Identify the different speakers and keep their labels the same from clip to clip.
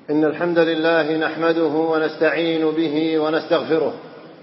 Speaker 1: إن الحمد لله نحمده ونستعين به ونستغفره،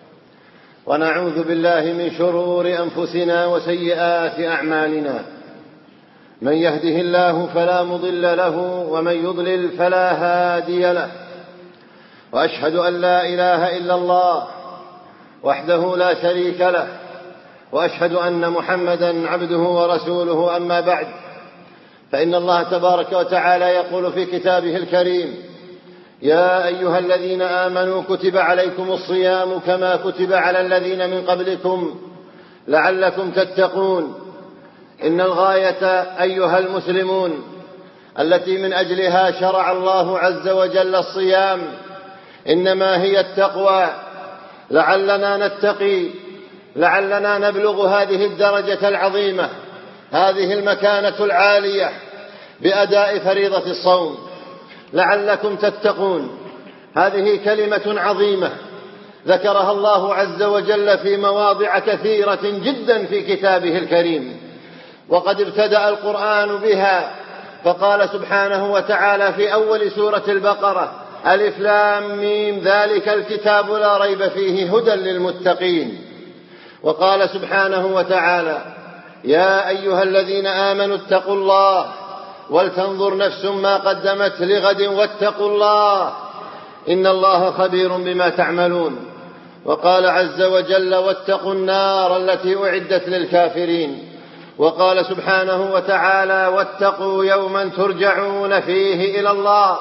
Speaker 1: ونعوذ بالله من شرور أنفسنا وسيئات أعمالنا. من يهده الله فلا مضل له، ومن يضلل فلا هادي له. وأشهد أن لا إله إلا الله وحده لا شريك له، وأشهد أن محمدا عبده ورسوله. أما بعد، فإن الله تبارك وتعالى يقول في كتابه الكريم: يا أيها الذين آمنوا كتب عليكم الصيام كما كتب على الذين من قبلكم لعلكم تتقون. إن الغاية أيها المسلمون التي من أجلها شرع الله عز وجل الصيام إنما هي التقوى، لعلنا نتقي، لعلنا نبلغ هذه الدرجة العظيمة، هذه المكانة العالية بأداء فريضة الصوم. لعلكم تتقون، هذه كلمة عظيمة ذكرها الله عز وجل في مواضع كثيرة جدا في كتابه الكريم، وقد ابتدأ القرآن بها، فقال سبحانه وتعالى في أول سورة البقرة: ألف لام ميم ذلك الكتاب لا ريب فيه هدى للمتقين. وقال سبحانه وتعالى: يا أيها الذين آمنوا اتقوا الله ولتنظر نفس ما قدمت لغد واتقوا الله إن الله خبير بما تعملون. وقال عز وجل: واتقوا النار التي أعدت للكافرين. وقال سبحانه وتعالى: واتقوا يوما ترجعون فيه إلى الله،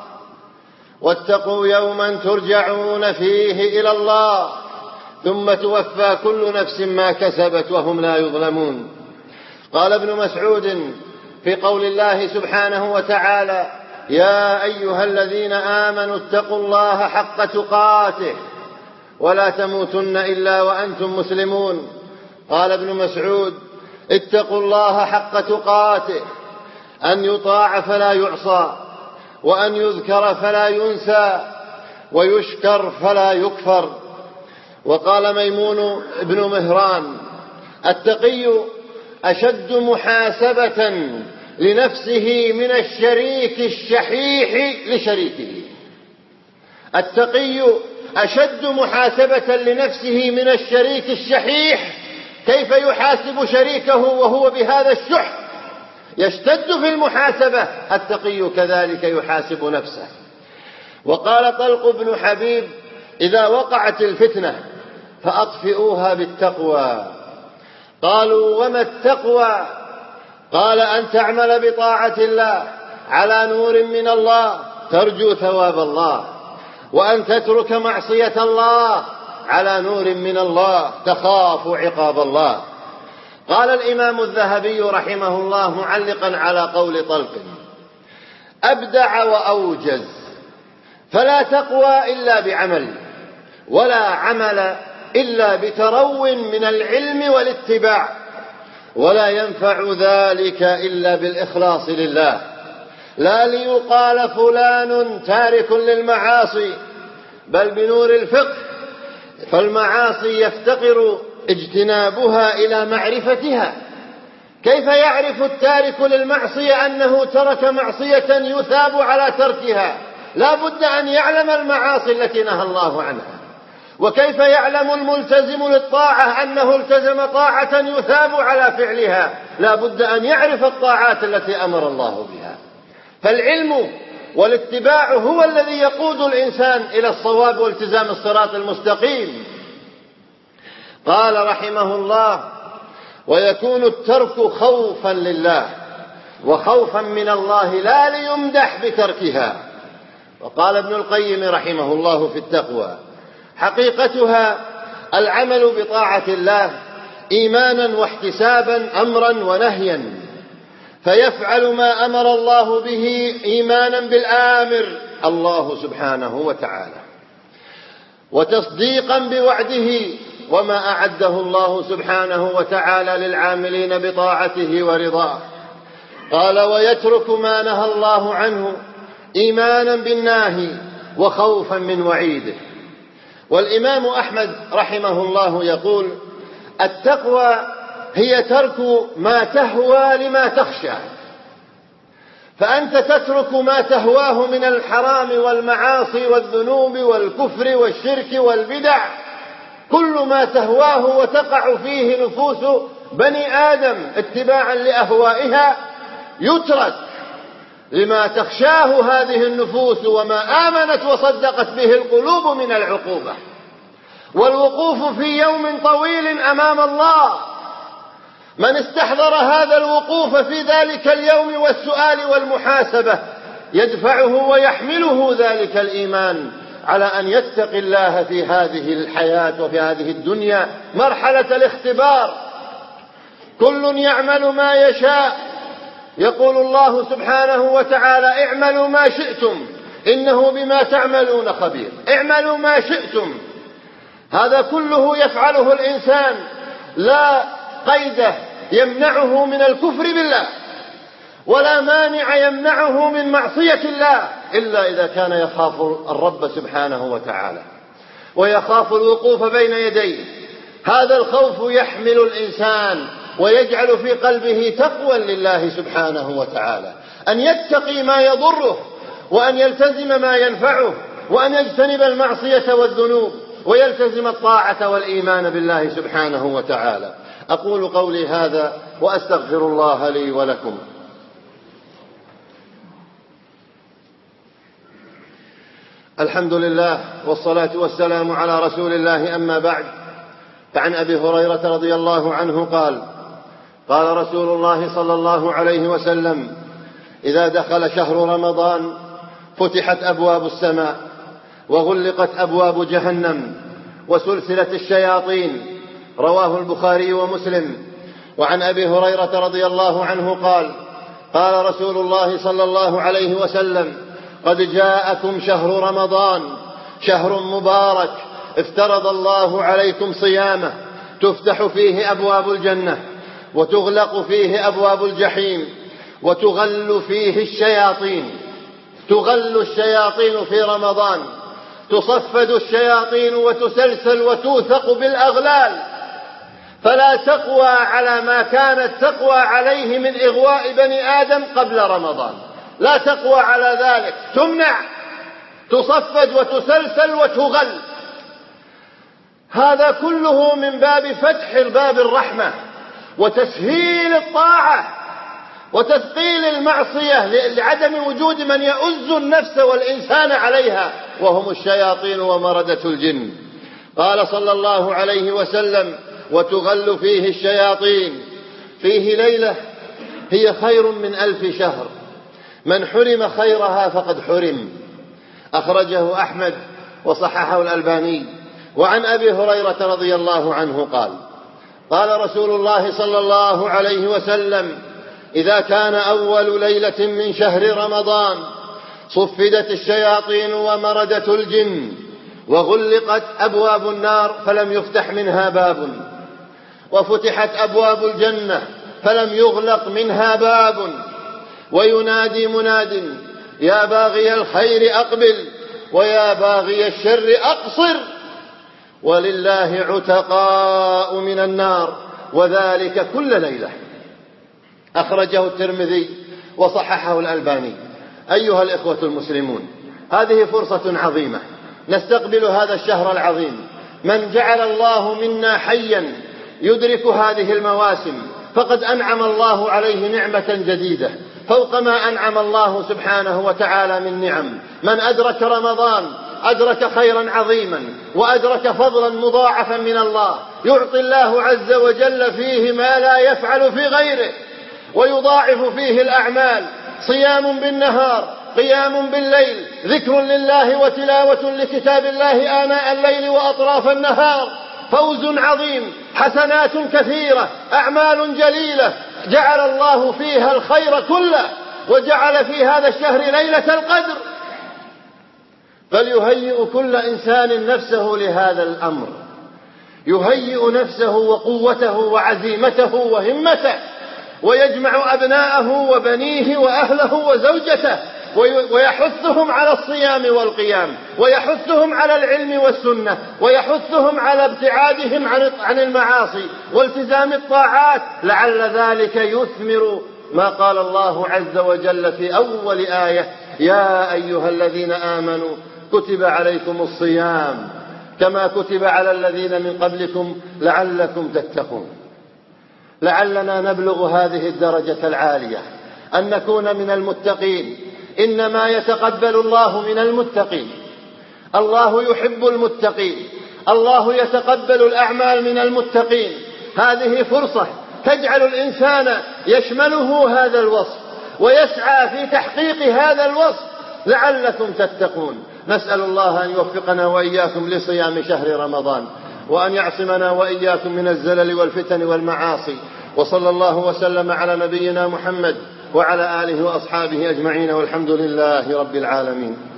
Speaker 1: واتقوا يوما ترجعون فيه إلى الله ثم توفى كل نفس ما كسبت وهم لا يظلمون. قال ابن مسعود في قول الله سبحانه وتعالى: يا أيها الذين آمنوا اتقوا الله حق تقاته ولا تموتن إلا وأنتم مسلمون. قال ابن مسعود: اتقوا الله حق تقاته، أن يطاع فلا يعصى، وأن يذكر فلا ينسى، ويشكر فلا يكفر. وقال ميمون بن مهران: التقي أشد محاسبة لنفسه من الشريك الشحيح لشريكه. التقي أشد محاسبة لنفسه من الشريك الشحيح. كيف يحاسب شريكه وهو بهذا الشح؟ يشتد في المحاسبة. التقي كذلك يحاسب نفسه. وقال طلق بن حبيب: إذا وقعت الفتنة فأطفئوها بالتقوى. قالوا: وما التقوى؟ قال: أن تعمل بطاعة الله على نور من الله ترجو ثواب الله، وأن تترك معصية الله على نور من الله تخاف عقاب الله. قال الإمام الذهبي رحمه الله معلقا على قول طلق: أبدع وأوجز، فلا تقوى إلا بعمل، ولا عمل إلا بترو من العلم والاتباع، ولا ينفع ذلك إلا بالإخلاص لله، لا ليقال فلان تارك للمعاصي، بل بنور الفقه. فالمعاصي يفتقر اجتنابها إلى معرفتها. كيف يعرف التارك للمعصية أنه ترك معصية يثاب على تركها؟ لا بد أن يعلم المعاصي التي نهى الله عنها. وكيف يعلم الملتزم للطاعة أنه التزم طاعة يثاب على فعلها؟ لا بد أن يعرف الطاعات التي أمر الله بها. فالعلم والاتباع هو الذي يقود الإنسان إلى الصواب والتزام الصراط المستقيم. قال رحمه الله: ويكون الترك خوفا لله وخوفا من الله، لا ليمدح بتركها. وقال ابن القيم رحمه الله في التقوى: حقيقتها العمل بطاعة الله إيمانا واحتسابا، أمرا ونهيا، فيفعل ما أمر الله به إيمانا بالآمر الله سبحانه وتعالى، وتصديقا بوعده وما أعده الله سبحانه وتعالى للعاملين بطاعته ورضاه. قال: ويترك ما نهى الله عنه إيمانا بالناهي وخوفا من وعيده. والإمام أحمد رحمه الله يقول: التقوى هي ترك ما تهوى لما تخشى. فأنت تترك ما تهواه من الحرام والمعاصي والذنوب والكفر والشرك والبدع، كل ما تهواه وتقع فيه نفوس بني آدم اتباعا لأهوائها يترك لما تخشاه هذه النفوس وما آمنت وصدقت به القلوب من العقوبة، والوقوف في يوم طويل أمام الله. من استحضر هذا الوقوف في ذلك اليوم والسؤال والمحاسبة يدفعه ويحمله ذلك الإيمان على أن يتقي الله في هذه الحياة وفي هذه الدنيا مرحلة الاختبار. كل يعمل ما يشاء، يقول الله سبحانه وتعالى: اعملوا ما شئتم إنه بما تعملون خبير. اعملوا ما شئتم، هذا كله يفعله الإنسان، لا قيد يمنعه من الكفر بالله ولا مانع يمنعه من معصية الله، إلا إذا كان يخاف الرب سبحانه وتعالى ويخاف الوقوف بين يديه. هذا الخوف يحمل الإنسان ويجعل في قلبه تقوى لله سبحانه وتعالى، أن يتقي ما يضره وأن يلتزم ما ينفعه وأن يجتنب المعصية والذنوب ويلتزم الطاعة والإيمان بالله سبحانه وتعالى. أقول قولي هذا وأستغفر الله لي ولكم. الحمد لله والصلاة والسلام على رسول الله، أما بعد، فعن أبي هريرة رضي الله عنه قال: قال رسول الله صلى الله عليه وسلم: إذا دخل شهر رمضان فتحت أبواب السماء وغلقت أبواب جهنم وسلسلة الشياطين. رواه البخاري ومسلم. وعن أبي هريرة رضي الله عنه قال: قال رسول الله صلى الله عليه وسلم: قد جاءكم شهر رمضان، شهر مبارك افترض الله عليكم صيامه، تفتح فيه أبواب الجنة وتغلق فيه أبواب الجحيم وتغل فيه الشياطين. تغل الشياطين في رمضان، تصفد الشياطين وتسلسل وتوثق بالأغلال، فلا تقوى على ما كانت تقوى عليه من إغواء بني آدم قبل رمضان، لا تقوى على ذلك، تمنع، تصفد وتسلسل وتغل. هذا كله من باب فتح باب الرحمة وتسهيل الطاعة وتثقيل المعصية لعدم وجود من يؤز النفس والإنسان عليها، وهم الشياطين ومردة الجن. قال صلى الله عليه وسلم: وتغل فيه الشياطين. فيه ليلة هي خير من 1000 شهر، من حرم خيرها فقد حرم. أخرجه أحمد وصححه الألباني. وعن أبي هريرة رضي الله عنه قال: قال رسول الله صلى الله عليه وسلم: إذا كان أول ليلة من شهر رمضان صفدت الشياطين ومردة الجن وغلقت أبواب النار فلم يفتح منها باب، وفتحت أبواب الجنة فلم يغلق منها باب، وينادي مناد: يا باغي الخير أقبل ويا باغي الشر أقصر، ولله عتقاء من النار، وذلك كل ليلة. أخرجه الترمذي وصححه الألباني. أيها الإخوة المسلمون، هذه فرصة عظيمة نستقبل هذا الشهر العظيم. من جعل الله منا حيا يدرك هذه المواسم فقد أنعم الله عليه نعمة جديدة فوق ما أنعم الله سبحانه وتعالى من نعم. من أدرك رمضان أدرك خيرا عظيما وأدرك فضلا مضاعفا من الله، يعطي الله عز وجل فيه ما لا يفعل في غيره، ويضاعف فيه الأعمال: صيام بالنهار، قيام بالليل، ذكر لله وتلاوة لكتاب الله آناء الليل وأطراف النهار، فوز عظيم، حسنات كثيرة، أعمال جليلة جعل الله فيها الخير كله، وجعل في هذا الشهر ليلة القدر. فليهيئ كل إنسان نفسه لهذا الأمر، يهيئ نفسه وقوته وعزيمته وهمته، ويجمع أبناءه وبنيه وأهله وزوجته ويحثهم على الصيام والقيام، ويحثهم على العلم والسنة، ويحثهم على ابتعادهم عن المعاصي والتزام الطاعات، لعل ذلك يثمر ما قال الله عز وجل في أول آية: يا أيها الذين آمنوا كتب عليكم الصيام كما كتب على الذين من قبلكم لعلكم تتقون. لعلنا نبلغ هذه الدرجة العالية أن نكون من المتقين. إنما يتقبل الله من المتقين. الله يحب المتقين. الله يتقبل الأعمال من المتقين. هذه فرصة تجعل الإنسان يشمله هذا الوصف ويسعى في تحقيق هذا الوصف: لعلكم تتقون. نسأل الله أن يوفقنا وإياكم لصيام شهر رمضان، وأن يعصمنا وإياكم من الزلل والفتن والمعاصي. وصلى الله وسلم على نبينا محمد وعلى آله وأصحابه أجمعين، والحمد لله رب العالمين.